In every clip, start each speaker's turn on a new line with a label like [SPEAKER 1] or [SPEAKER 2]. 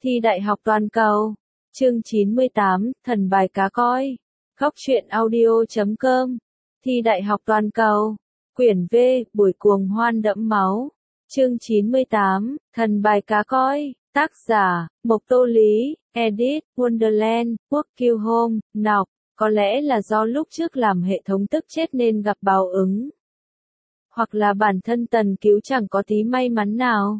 [SPEAKER 1] Thi đại học toàn cầu. Chương 98, thần bài cá coi. Góc truyện audio.com. Thi đại học toàn cầu. Quyển V, buổi cuồng hoan đẫm máu. Chương 98, thần bài cá coi. Tác giả, Mộc Tô Lý, Edit, Wonderland, Quốc Kiêu Home, Nọc. Có lẽ là do lúc trước làm hệ thống tức chết nên gặp báo ứng. Hoặc là bản thân Tần Cứu chẳng có tí may mắn nào.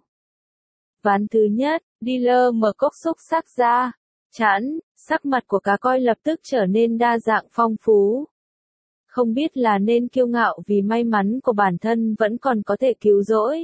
[SPEAKER 1] Ván thứ nhất, dealer mở cốc xúc sắc ra. Chẵn, sắc mặt của cá coi lập tức trở nên đa dạng phong phú. Không biết là nên kiêu ngạo vì may mắn của bản thân vẫn còn có thể cứu rỗi.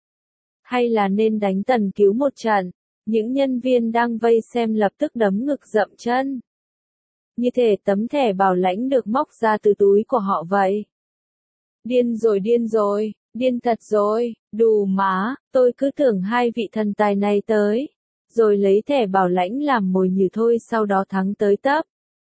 [SPEAKER 1] Hay là nên đánh Tần Cứu một trận. Những nhân viên đang vây xem lập tức đấm ngực dậm chân. Như thể tấm thẻ bảo lãnh được móc ra từ túi của họ vậy. Điên rồi, điên thật rồi, đù má, tôi cứ tưởng hai vị thần tài này tới. Rồi lấy thẻ bảo lãnh làm mồi nhử thôi sau đó thắng tới tấp.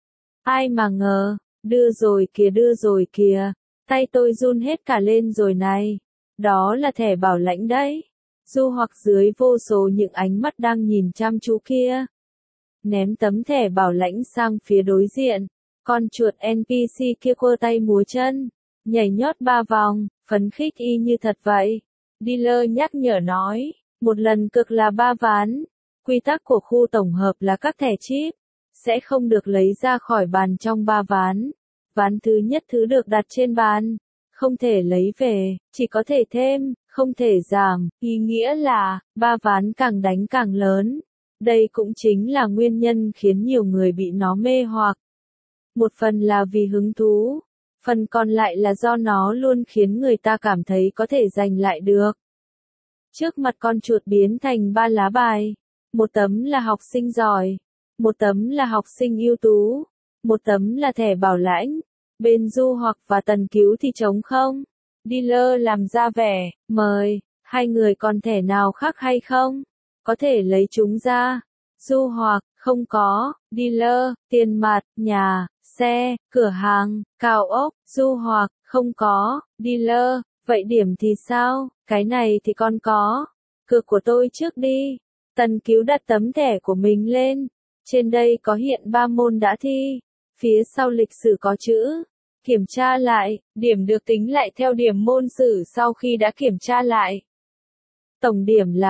[SPEAKER 1] Ai mà ngờ, đưa rồi kìa, tay tôi run hết cả lên rồi này. Đó là thẻ bảo lãnh đấy. Du hoặc dưới vô số những ánh mắt đang nhìn chăm chú kia. Ném tấm thẻ bảo lãnh sang phía đối diện. Con chuột NPC kia quơ tay múa chân. Nhảy nhót 3 vòng, phấn khích y như thật vậy. Dealer nhắc nhở nói, một lần cực là 3 ván. Quy tắc của khu tổng hợp là các thẻ chip sẽ không được lấy ra khỏi bàn trong 3 ván. Ván thứ nhất thứ được đặt trên bàn, không thể lấy về, chỉ có thể thêm, không thể giảm, ý nghĩa là 3 ván càng đánh càng lớn. Đây cũng chính là nguyên nhân khiến nhiều người bị nó mê hoặc. Một phần là vì hứng thú, phần còn lại là do nó luôn khiến người ta cảm thấy có thể giành lại được. Trước mặt con chuột biến thành 3 lá bài. Một tấm là học sinh giỏi, một tấm là học sinh ưu tú, một tấm là thẻ bảo lãnh. Bên Du hoặc và Tần Cứu thì trống không. Dealer làm ra vẻ, mời, hai người còn thẻ nào khác hay không? Có thể lấy chúng ra. Du hoặc, không có. Dealer, tiền mặt, nhà, xe, cửa hàng, cao ốc. Du hoặc, không có. Dealer, vậy điểm thì sao? Cái này thì con có. Cược của tôi trước đi. Tần Cứu đặt tấm thẻ của mình lên. Trên đây có hiện 3 môn đã thi. Phía sau lịch sử có chữ. Kiểm tra lại, điểm được tính lại theo điểm môn sử sau khi đã kiểm tra lại. Tổng điểm là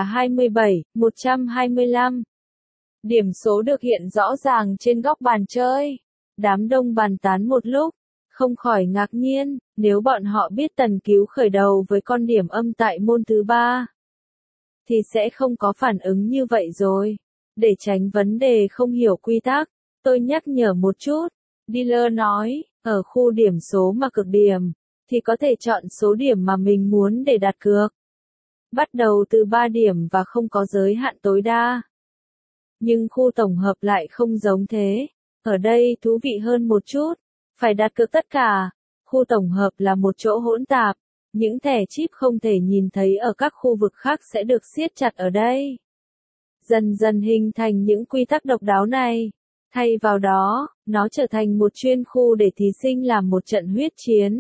[SPEAKER 1] 27/125. Điểm số được hiện rõ ràng trên góc bàn chơi. Đám đông bàn tán một lúc, không khỏi ngạc nhiên, nếu bọn họ biết Tần Cứu khởi đầu với con điểm âm tại môn thứ 3. Thì sẽ không có phản ứng như vậy rồi. Để tránh vấn đề không hiểu quy tắc, tôi nhắc nhở một chút. Dealer nói, ở khu điểm số mà cực điểm, thì có thể chọn số điểm mà mình muốn để đặt cược. Bắt đầu từ 3 điểm và không có giới hạn tối đa. Nhưng khu tổng hợp lại không giống thế. Ở đây thú vị hơn một chút. Phải đặt cược tất cả. Khu tổng hợp là một chỗ hỗn tạp. Những thẻ chip không thể nhìn thấy ở các khu vực khác sẽ được siết chặt ở đây. Dần dần hình thành những quy tắc độc đáo này. Thay vào đó, nó trở thành một chuyên khu để thí sinh làm một trận huyết chiến.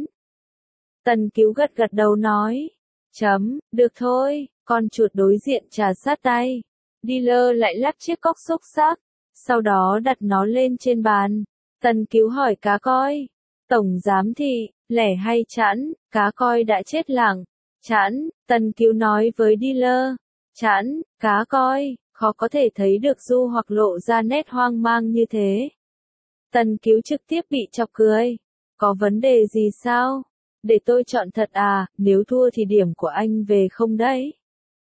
[SPEAKER 1] Tần Cứu gật đầu nói. Được thôi, con chuột đối diện trà sát tay. Dealer lại lắc chiếc cốc xúc xắc, sau đó đặt nó lên trên bàn. Tần Cứu hỏi cá coi. Tổng giám thị, lẻ hay chẵn? Cá coi đã chết lặng. Chẵn, Tần Cứu nói với dealer. Chẵn, cá coi, khó có thể thấy được Du hoặc lộ ra nét hoang mang như thế. Tần Cứu trực tiếp bị chọc cười. Có vấn đề gì sao? Để tôi chọn thật à, nếu thua thì điểm của anh về không đấy?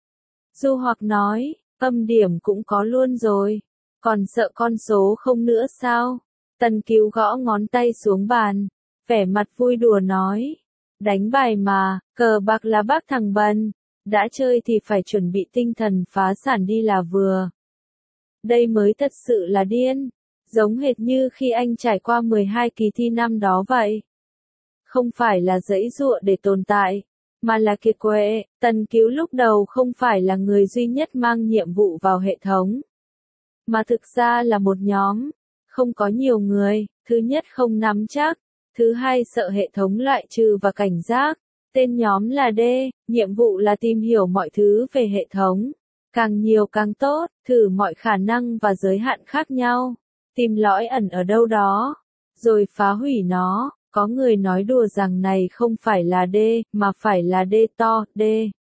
[SPEAKER 1] Du hoặc nói, âm điểm cũng có luôn rồi. Còn sợ con số không nữa sao? Tần Cứu gõ ngón tay xuống bàn. Vẻ mặt vui đùa nói. Đánh bài mà, cờ bạc là bác thằng bần. Đã chơi thì phải chuẩn bị tinh thần phá sản đi là vừa. Đây mới thật sự là điên. Giống hệt như khi anh trải qua 12 kỳ thi năm đó vậy. Không phải là giãy giụa để tồn tại, mà là kiệt quệ. Tần Cứu lúc đầu không phải là người duy nhất mang nhiệm vụ vào hệ thống. Mà thực ra là một nhóm. Không có nhiều người. Thứ nhất không nắm chắc. Thứ hai sợ hệ thống loại trừ và cảnh giác. Tên nhóm là D, nhiệm vụ là tìm hiểu mọi thứ về hệ thống. Càng nhiều càng tốt, thử mọi khả năng và giới hạn khác nhau, tìm lõi ẩn ở đâu đó, rồi phá hủy nó. Có người nói đùa rằng này không phải là D, mà phải là D to, D.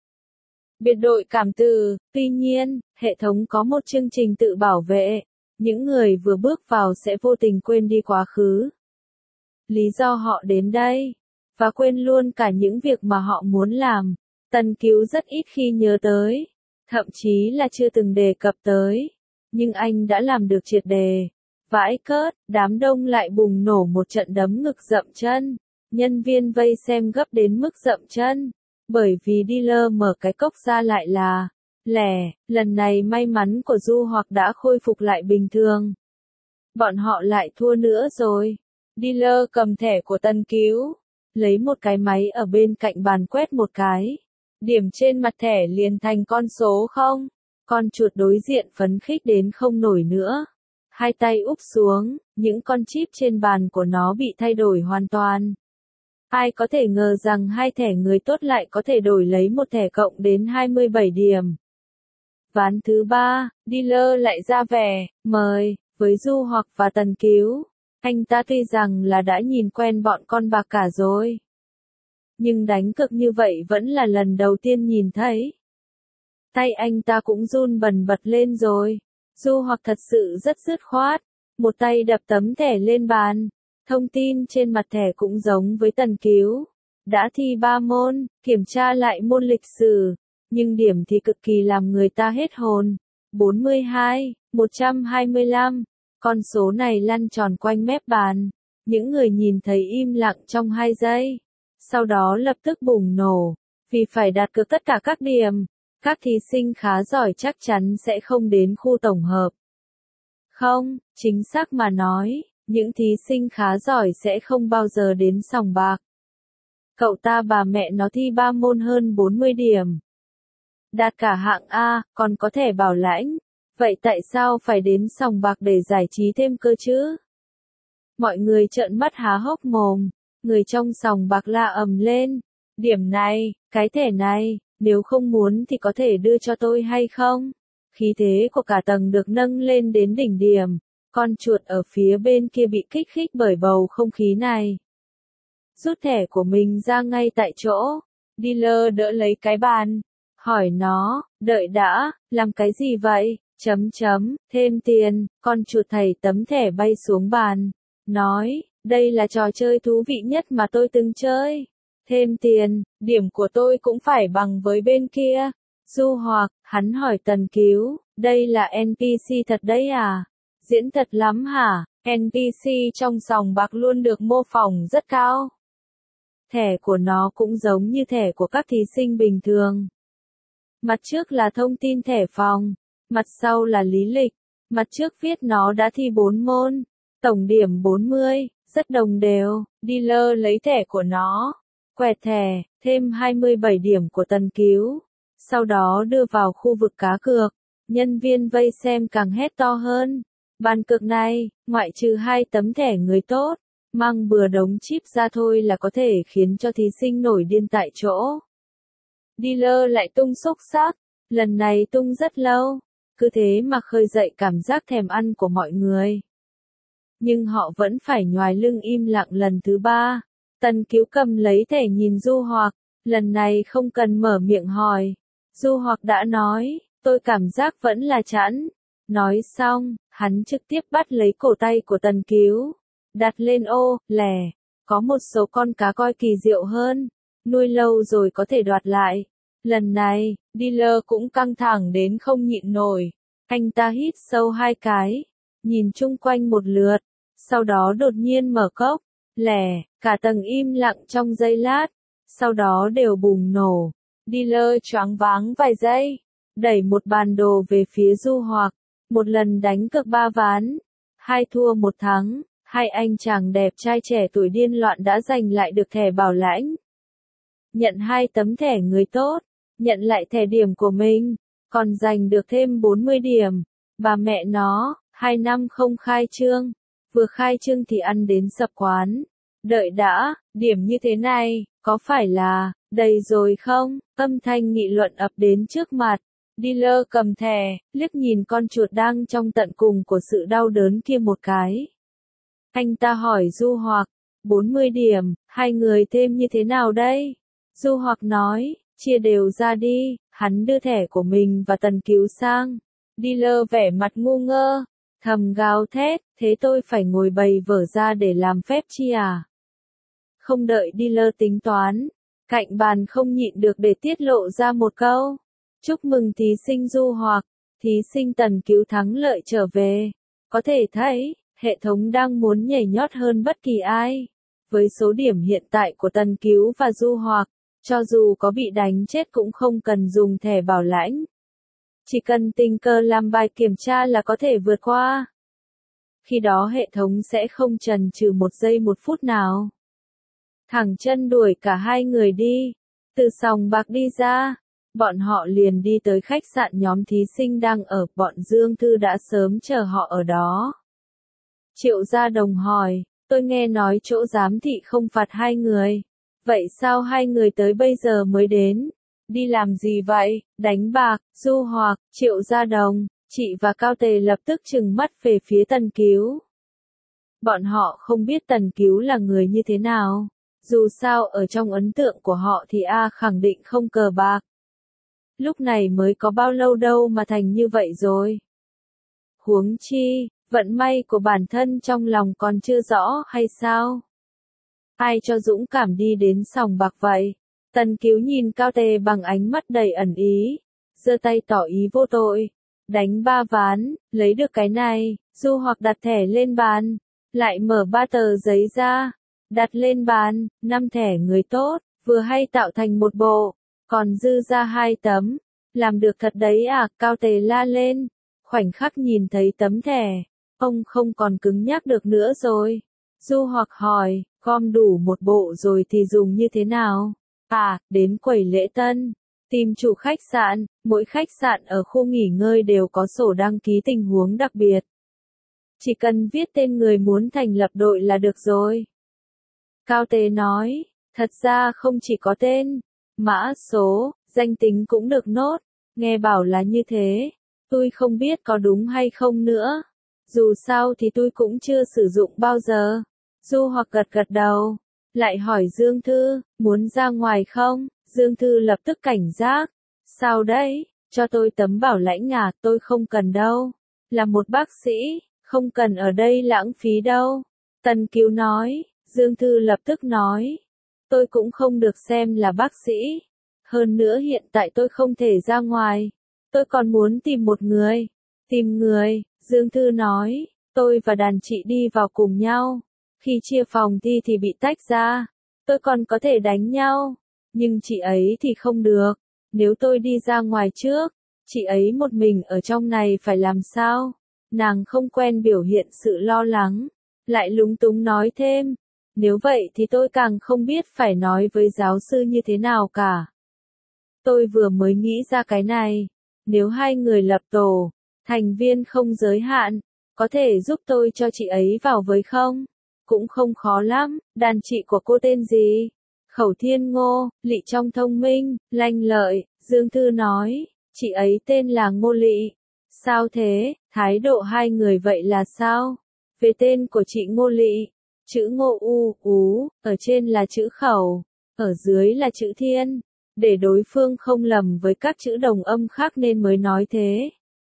[SPEAKER 1] Biệt đội cảm từ, tuy nhiên, hệ thống có một chương trình tự bảo vệ. Những người vừa bước vào sẽ vô tình quên đi quá khứ. Lý do họ đến đây, và quên luôn cả những việc mà họ muốn làm. Tần Cứu rất ít khi nhớ tới, thậm chí là chưa từng đề cập tới. Nhưng anh đã làm được triệt đề. Vãi cớt, đám đông lại bùng nổ một trận đấm ngực dậm chân. Nhân viên vây xem gấp đến mức dậm chân. Bởi vì dealer mở cái cốc ra lại là lẻ, lần này may mắn của Du Hoặc đã khôi phục lại bình thường. Bọn họ lại thua nữa rồi. Dealer cầm thẻ của Tần Cứu, lấy một cái máy ở bên cạnh bàn quét một cái. Điểm trên mặt thẻ liền thành con số 0. Con chuột đối diện phấn khích đến không nổi nữa. Hai tay úp xuống, những con chip trên bàn của nó bị thay đổi hoàn toàn. Ai có thể ngờ rằng hai thẻ người tốt lại có thể đổi lấy một thẻ cộng đến 27 điểm. Ván thứ 3, dealer lại ra vẻ, mời, với Du Hoặc và Tần Cứu. Anh ta tuy rằng là đã nhìn quen bọn con bạc cả rồi. Nhưng đánh cược như vậy vẫn là lần đầu tiên nhìn thấy. Tay anh ta cũng run bần bật lên rồi. Du Hoặc thật sự rất dứt khoát. Một tay đập tấm thẻ lên bàn. Thông tin trên mặt thẻ cũng giống với Tần Cứu. Đã thi 3 môn, kiểm tra lại môn lịch sử. Nhưng điểm thì cực kỳ làm người ta hết hồn. 42, 125. Con số này lăn tròn quanh mép bàn. Những người nhìn thấy im lặng trong 2 giây. Sau đó lập tức bùng nổ. Vì phải đạt cược tất cả các điểm. Các thí sinh khá giỏi chắc chắn sẽ không đến khu tổng hợp. Không, chính xác mà nói, những thí sinh khá giỏi sẽ không bao giờ đến sòng bạc. Cậu ta bà mẹ nó thi 3 môn hơn 40 điểm. Đạt cả hạng A, còn có thể bảo lãnh. Vậy tại sao phải đến sòng bạc để giải trí thêm cơ chứ? Mọi người trợn mắt há hốc mồm. Người trong sòng bạc la ầm lên. Điểm này, cái thẻ này, nếu không muốn thì có thể đưa cho tôi hay không? Khí thế của cả tầng được nâng lên đến đỉnh điểm. Con chuột ở phía bên kia bị kích thích bởi bầu không khí này. Rút thẻ của mình ra ngay tại chỗ. Dealer đỡ lấy cái bàn. Hỏi nó, đợi đã, làm cái gì vậy? Thêm tiền, con chuột thầy tấm thẻ bay xuống bàn. Nói, đây là trò chơi thú vị nhất mà tôi từng chơi. Thêm tiền, điểm của tôi cũng phải bằng với bên kia. Du Hoặc, hắn hỏi Tần Cứu, đây là NPC thật đấy à? Diễn thật lắm hả? NPC trong sòng bạc luôn được mô phỏng rất cao. Thẻ của nó cũng giống như thẻ của các thí sinh bình thường. Mặt trước là thông tin thẻ phòng, mặt sau là lý lịch. Mặt trước viết nó đã thi 4 môn, tổng điểm 40, rất đồng đều. Dealer lấy thẻ của nó, quẹt thẻ, thêm 27 điểm của Tần Cứu. Sau đó đưa vào khu vực cá cược. Nhân viên vây xem càng hét to hơn. Bàn cược này, ngoại trừ 2 tấm thẻ người tốt, mang bừa đống chip ra thôi là có thể khiến cho thí sinh nổi điên tại chỗ. Dealer lại tung xúc xắc, lần này tung rất lâu, cứ thế mà khơi dậy cảm giác thèm ăn của mọi người. Nhưng họ vẫn phải nhoài lưng im lặng lần thứ 3. Tần Cứu cầm lấy thẻ nhìn Du Hoặc, lần này không cần mở miệng hỏi. Du Hoặc đã nói, tôi cảm giác vẫn là chẵn. Nói xong, hắn trực tiếp bắt lấy cổ tay của Tần Cứu, đặt lên ô, lẻ. Có một số con cá coi kỳ diệu hơn, nuôi lâu rồi có thể đoạt lại. Lần này, dealer cũng căng thẳng đến không nhịn nổi. Anh ta hít sâu 2 cái, nhìn chung quanh một lượt, sau đó đột nhiên mở cốc, lẻ, cả tầng im lặng trong giây lát, sau đó đều bùng nổ. Dealer choáng váng vài giây, đẩy một bàn đồ về phía Du Hoặc, một lần đánh cược 3 ván, 2 thua 1 thắng, 2 anh chàng đẹp trai trẻ tuổi điên loạn đã giành lại được thẻ bảo lãnh. Nhận 2 tấm thẻ người tốt, nhận lại thẻ điểm của mình, còn giành được thêm 40 điểm. Bà mẹ nó, 2 năm không khai trương, vừa khai trương thì ăn đến sập quán. Đợi đã, điểm như thế này, có phải là đầy rồi không? Âm thanh nghị luận ập đến trước mặt. Dealer cầm thẻ, liếc nhìn con chuột đang trong tận cùng của sự đau đớn kia một cái. Anh ta hỏi Du Hoặc, 40 điểm, hai người thêm như thế nào đây? Du Hoặc nói, chia đều ra đi, hắn đưa thẻ của mình và Tần Cứu sang. Dealer vẻ mặt ngu ngơ, thầm gào thét, thế tôi phải ngồi bày vở ra để làm phép chi à? Không đợi dealer tính toán, cạnh bàn không nhịn được để tiết lộ ra một câu. Chúc mừng thí sinh Du Hoặc, thí sinh Tần Cứu thắng lợi trở về. Có thể thấy, hệ thống đang muốn nhảy nhót hơn bất kỳ ai. Với số điểm hiện tại của Tần Cứu và Du Hoặc, cho dù có bị đánh chết cũng không cần dùng thẻ bảo lãnh. Chỉ cần tình cờ làm bài kiểm tra là có thể vượt qua. Khi đó hệ thống sẽ không chần chừ một giây một phút nào. Thẳng chân đuổi cả hai người đi. Từ sòng bạc đi ra, bọn họ liền đi tới khách sạn nhóm thí sinh đang ở, bọn Dương Thư đã sớm chờ họ ở đó. Triệu Gia Đồng hỏi, tôi nghe nói chỗ giám thị không phạt hai người. Vậy sao hai người tới bây giờ mới đến? Đi làm gì vậy? Đánh bạc, Du Hoặc, Triệu Gia Đồng, chị và Cao Tề lập tức trừng mắt về phía Tần Cứu. Bọn họ không biết Tần Cứu là người như thế nào. Dù sao ở trong ấn tượng của họ thì khẳng định không cờ bạc. Lúc này mới có bao lâu đâu mà thành như vậy rồi. Huống chi, vận may của bản thân trong lòng còn chưa rõ hay sao? Ai cho dũng cảm đi đến sòng bạc vậy? Tần Cứu nhìn Cao Tề bằng ánh mắt đầy ẩn ý, giơ tay tỏ ý vô tội. Đánh 3 ván, lấy được cái này, Du Hoặc đặt thẻ lên bàn, lại mở 3 tờ giấy ra, đặt lên bàn, 5 thẻ người tốt, vừa hay tạo thành một bộ, còn dư ra 2 tấm. Làm được thật đấy à? Cao Tề la lên, khoảnh khắc nhìn thấy tấm thẻ, ông không còn cứng nhắc được nữa rồi. Du Hoặc hỏi, gom đủ một bộ rồi thì dùng như thế nào? Đến quầy lễ tân, tìm chủ khách sạn, mỗi khách sạn ở khu nghỉ ngơi đều có sổ đăng ký tình huống đặc biệt. Chỉ cần viết tên người muốn thành lập đội là được rồi. Cao Tề nói, thật ra không chỉ có tên, mã số, danh tính cũng được nốt, nghe bảo là như thế, tôi không biết có đúng hay không nữa. Dù sao thì tôi cũng chưa sử dụng bao giờ. Du Hoặc gật gật đầu, lại hỏi Dương Thư, muốn ra ngoài không? Dương Thư lập tức cảnh giác. Sao đấy, cho tôi tấm bảo lãnh à? Tôi không cần đâu. Là một bác sĩ, không cần ở đây lãng phí đâu. Tần Cứu nói. Dương Thư lập tức nói, tôi cũng không được xem là bác sĩ. Hơn nữa hiện tại tôi không thể ra ngoài. Tôi còn muốn tìm một người. Tìm người, Dương Thư nói, tôi và đàn chị đi vào cùng nhau. Khi chia phòng thi thì bị tách ra. Tôi còn có thể đánh nhau. Nhưng chị ấy thì không được. Nếu tôi đi ra ngoài trước, chị ấy một mình ở trong này phải làm sao? Nàng không quen biểu hiện sự lo lắng. Lại lúng túng nói thêm. Nếu vậy thì tôi càng không biết phải nói với giáo sư như thế nào cả. Tôi vừa mới nghĩ ra cái này. Nếu hai người lập tổ, thành viên không giới hạn, có thể giúp tôi cho chị ấy vào với không? Cũng không khó lắm. Đàn chị của cô tên gì? Khẩu Thiên Ngô, Lị trong thông minh, lanh lợi. Dương Thư nói, chị ấy tên là Ngô Lị. Sao thế? Thái độ hai người vậy là sao? Về tên của chị Ngô Lị, chữ Ngô U, Ú, ở trên là chữ Khẩu, ở dưới là chữ Thiên, để đối phương không lầm với các chữ đồng âm khác nên mới nói thế.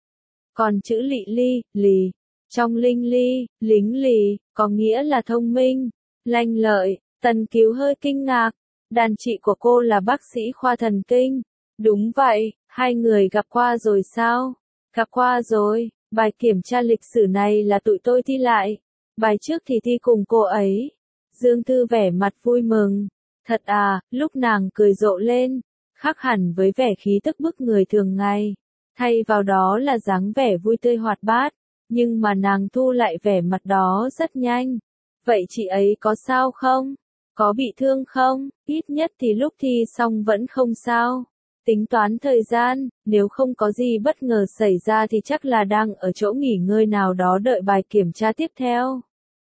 [SPEAKER 1] Còn chữ Lị Ly, Lì, trong Linh Ly, Lính Lì, có nghĩa là thông minh, lanh lợi. Tần Cứu hơi kinh ngạc, đàn chị của cô là bác sĩ khoa thần kinh. Đúng vậy, hai người gặp qua rồi sao? Gặp qua rồi, bài kiểm tra lịch sử này là tụi tôi thi lại. Bài trước thì thi cùng cô ấy. Dương Thư vẻ mặt vui mừng. Thật à, lúc nàng cười rộ lên, khác hẳn với vẻ khí tức bức người thường ngày. Thay vào đó là dáng vẻ vui tươi hoạt bát, nhưng mà nàng thu lại vẻ mặt đó rất nhanh. Vậy chị ấy có sao không? Có bị thương không? Ít nhất thì lúc thi xong vẫn không sao. Tính toán thời gian, nếu không có gì bất ngờ xảy ra thì chắc là đang ở chỗ nghỉ ngơi nào đó đợi bài kiểm tra tiếp theo.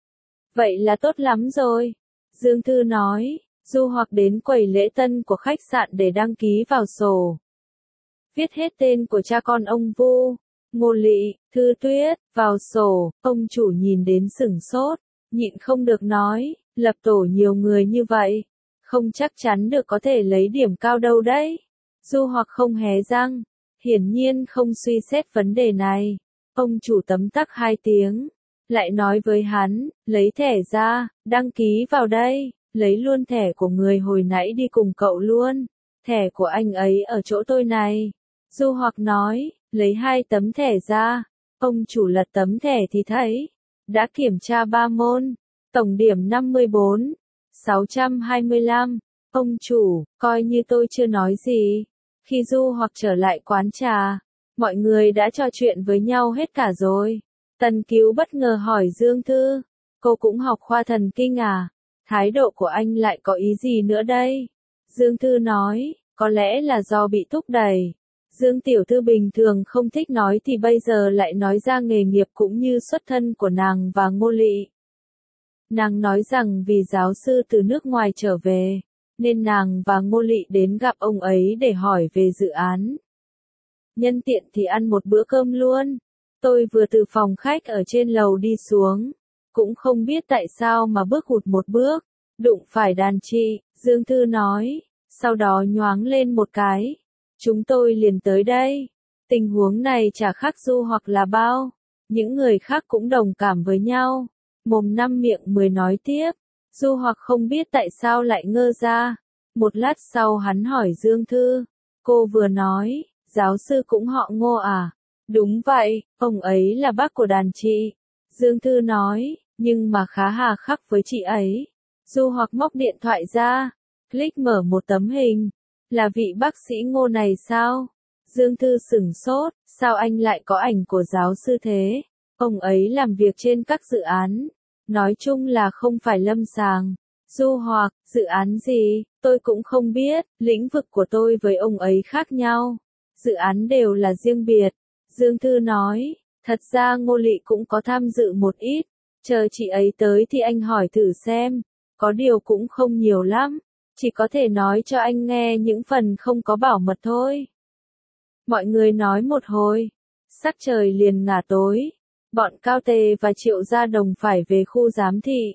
[SPEAKER 1] Vậy là tốt lắm rồi. Dương Thư nói, Du Hoặc đến quầy lễ tân của khách sạn để đăng ký vào sổ. viết hết tên của cha con ông Vu, Ngô Lị, Thư Tuyết, vào sổ. Ông chủ nhìn đến sửng sốt, nhịn không được nói, lập tổ nhiều người như vậy, không chắc chắn được có thể lấy điểm cao đâu đấy. Du Hoặc không hé răng, hiển nhiên không suy xét vấn đề này. Ông chủ tấm tắc 2 tiếng, lại nói với hắn, lấy thẻ ra, đăng ký vào đây, lấy luôn thẻ của người hồi nãy đi cùng cậu luôn. Thẻ của anh ấy ở chỗ tôi này. Du Hoặc nói, lấy 2 tấm thẻ ra. Ông chủ lật tấm thẻ thì thấy, đã kiểm tra 3 môn, tổng điểm 54, 625. Ông chủ, coi như tôi chưa nói gì. Khi Du Hoặc trở lại quán trà, mọi người đã trò chuyện với nhau hết cả rồi. Tần Cứu bất ngờ hỏi Dương Thư, cô cũng học khoa thần kinh à? Thái độ của anh lại có ý gì nữa đây? Dương Thư nói, có lẽ là do bị thúc đẩy. Dương tiểu thư bình thường không thích nói thì bây giờ lại nói ra nghề nghiệp cũng như xuất thân của nàng và Ngô Lị. Nàng nói rằng vì giáo sư từ nước ngoài trở về, nên nàng và Ngô Lị đến gặp ông ấy để hỏi về dự án. Nhân tiện thì ăn một bữa cơm luôn. Tôi vừa từ phòng khách ở trên lầu đi xuống, cũng không biết tại sao mà bước hụt một bước, đụng phải đàn chị, Dương Thư nói, sau đó nhoáng lên một cái. Chúng tôi liền tới đây. Tình huống này chả khác Du Hoặc là bao. Những người khác cũng đồng cảm với nhau. Mồm năm miệng 10 nói tiếp. Du Hoặc không biết tại sao lại ngơ ra. Một lát sau hắn hỏi Dương Thư. Cô vừa nói, giáo sư cũng họ Ngô à? Đúng vậy, ông ấy là bác của đàn chị. Dương Thư nói, nhưng mà khá hà khắc với chị ấy. Du Hoặc móc điện thoại ra, click mở một tấm hình. Là vị bác sĩ Ngô này sao? Dương Thư sửng sốt, sao anh lại có ảnh của giáo sư thế? Ông ấy làm việc trên các dự án. Nói chung là không phải lâm sàng. Du Hoặc, dự án gì? Tôi cũng không biết, lĩnh vực của tôi với ông ấy khác nhau. Dự án đều là riêng biệt. Dương Thư nói, thật ra Ngô Lị cũng có tham dự một ít. Chờ chị ấy tới thì anh hỏi thử xem. Có điều cũng không nhiều lắm. Chỉ có thể nói cho anh nghe những phần không có bảo mật thôi. Mọi người nói một hồi. Sắc trời liền ngả tối. Bọn Cao Tề và Triệu Gia Đồng phải về khu giám thị.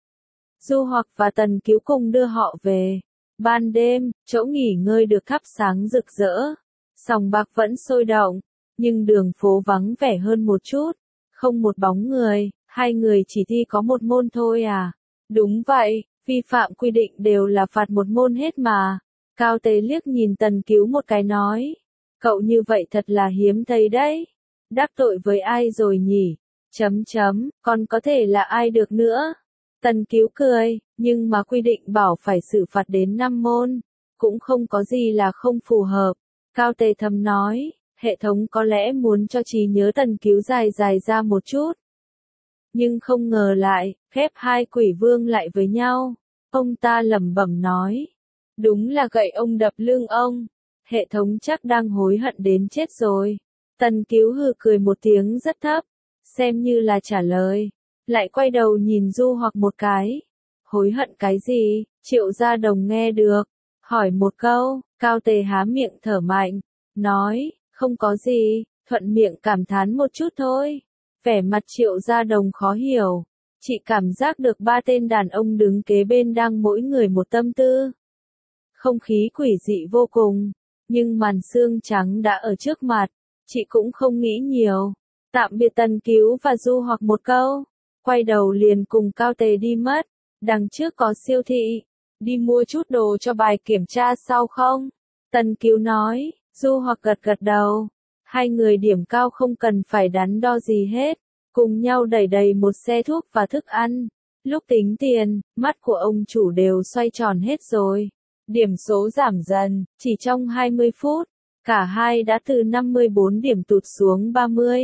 [SPEAKER 1] Du Hoặc và Tần Cứu cùng đưa họ về. Ban đêm, chỗ nghỉ ngơi được thắp sáng rực rỡ. Sòng bạc vẫn sôi động, nhưng đường phố vắng vẻ hơn một chút. Không một bóng người, 2 người chỉ thi có 1 môn thôi à? Đúng vậy, vi phạm quy định đều là phạt 1 môn hết mà. Cao Tề liếc nhìn Tần Cứu một cái nói. Cậu như vậy thật là hiếm thấy đấy. Đắc tội với ai rồi nhỉ? Còn có thể là ai được nữa? Tần Cứu cười, nhưng mà quy định bảo phải xử phạt đến 5 môn. Cũng không có gì là không phù hợp. Cao Tề thầm nói, hệ thống có lẽ muốn cho trí nhớ Tần Cứu dài dài ra một chút. Nhưng không ngờ lại, khép 2 quỷ vương lại với nhau. Ông ta lẩm bẩm nói. Đúng là gậy ông đập lưng ông. Hệ thống chắc đang hối hận đến chết rồi. Tần Cứu hừ cười một tiếng rất thấp. Xem như là trả lời. Lại quay đầu nhìn Du Hoặc một cái. Hối hận cái gì? Triệu Gia Đồng nghe được. Hỏi một câu, Cao Tề há miệng thở mạnh. Nói, không có gì, thuận miệng cảm thán một chút thôi. Vẻ mặt Triệu Gia Đồng khó hiểu. Chị cảm giác được 3 tên đàn ông đứng kế bên đang mỗi người một tâm tư. Không khí quỷ dị vô cùng. Nhưng màn sương trắng đã ở trước mặt. Chị cũng không nghĩ nhiều. Tạm biệt Tần Cứu và Du Hoặc một câu. Quay đầu liền cùng Cao Tề đi mất. Đằng trước có siêu thị. Đi mua chút đồ cho bài kiểm tra sau không? Tần Cứu nói. Du Hoặc gật gật đầu. 2 người điểm cao không cần phải đắn đo gì hết. Cùng nhau đẩy đầy một xe thuốc và thức ăn. Lúc tính tiền, mắt của ông chủ đều xoay tròn hết rồi. Điểm số giảm dần, chỉ trong 20 phút. Cả hai đã từ 54 điểm tụt xuống 30.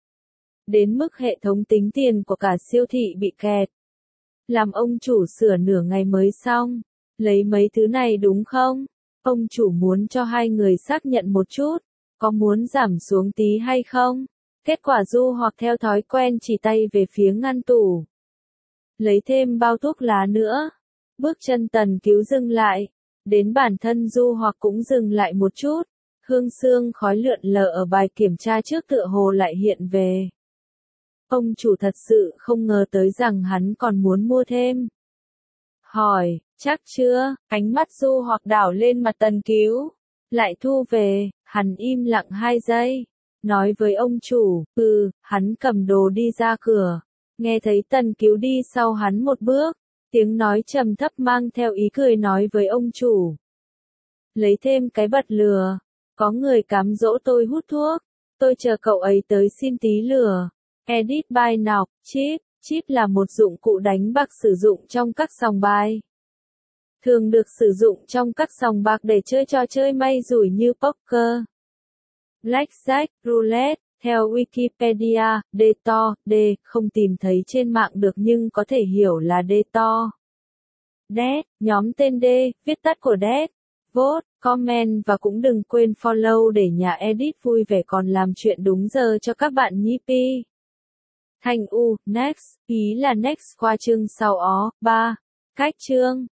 [SPEAKER 1] Đến mức hệ thống tính tiền của cả siêu thị bị kẹt. Làm ông chủ sửa nửa ngày mới xong. Lấy mấy thứ này đúng không? Ông chủ muốn cho 2 người xác nhận một chút. Có muốn giảm xuống tí hay không? Kết quả Du Hoặc theo thói quen chỉ tay về phía ngăn tủ. Lấy thêm bao thuốc lá nữa. Bước chân Tần Cứu dừng lại. Đến bản thân Du Hoặc cũng dừng lại một chút. Hương sương khói lượn lờ ở bài kiểm tra trước tựa hồ lại hiện về. Ông chủ thật sự không ngờ tới rằng hắn còn muốn mua thêm. Hỏi, chắc chưa, ánh mắt Du Hoặc đảo lên mặt Tần Cứu. Lại thu về, hắn im lặng 2 giây. Nói với ông chủ, hắn cầm đồ đi ra cửa. Nghe thấy Tần Cứu đi sau hắn một bước. Tiếng nói trầm thấp mang theo ý cười nói với ông chủ. Lấy thêm cái bật lửa. Có người cám dỗ tôi hút thuốc. Tôi chờ cậu ấy tới xin tí lửa. Edit by Nọc, chip. Chip là một dụng cụ đánh bạc sử dụng trong các sòng bài. Thường được sử dụng trong các sòng bạc để chơi trò chơi may rủi như poker, blackjack, roulette. Theo Wikipedia, Deto, D, không tìm thấy trên mạng được nhưng có thể hiểu là Deto. Det, nhóm tên D, viết tắt của Det. Vote, comment và cũng đừng quên follow để nhà edit vui vẻ còn làm chuyện đúng giờ cho các bạn nhí pi. Thành U, next, ý là next qua chương sau ó, 3. Cách chương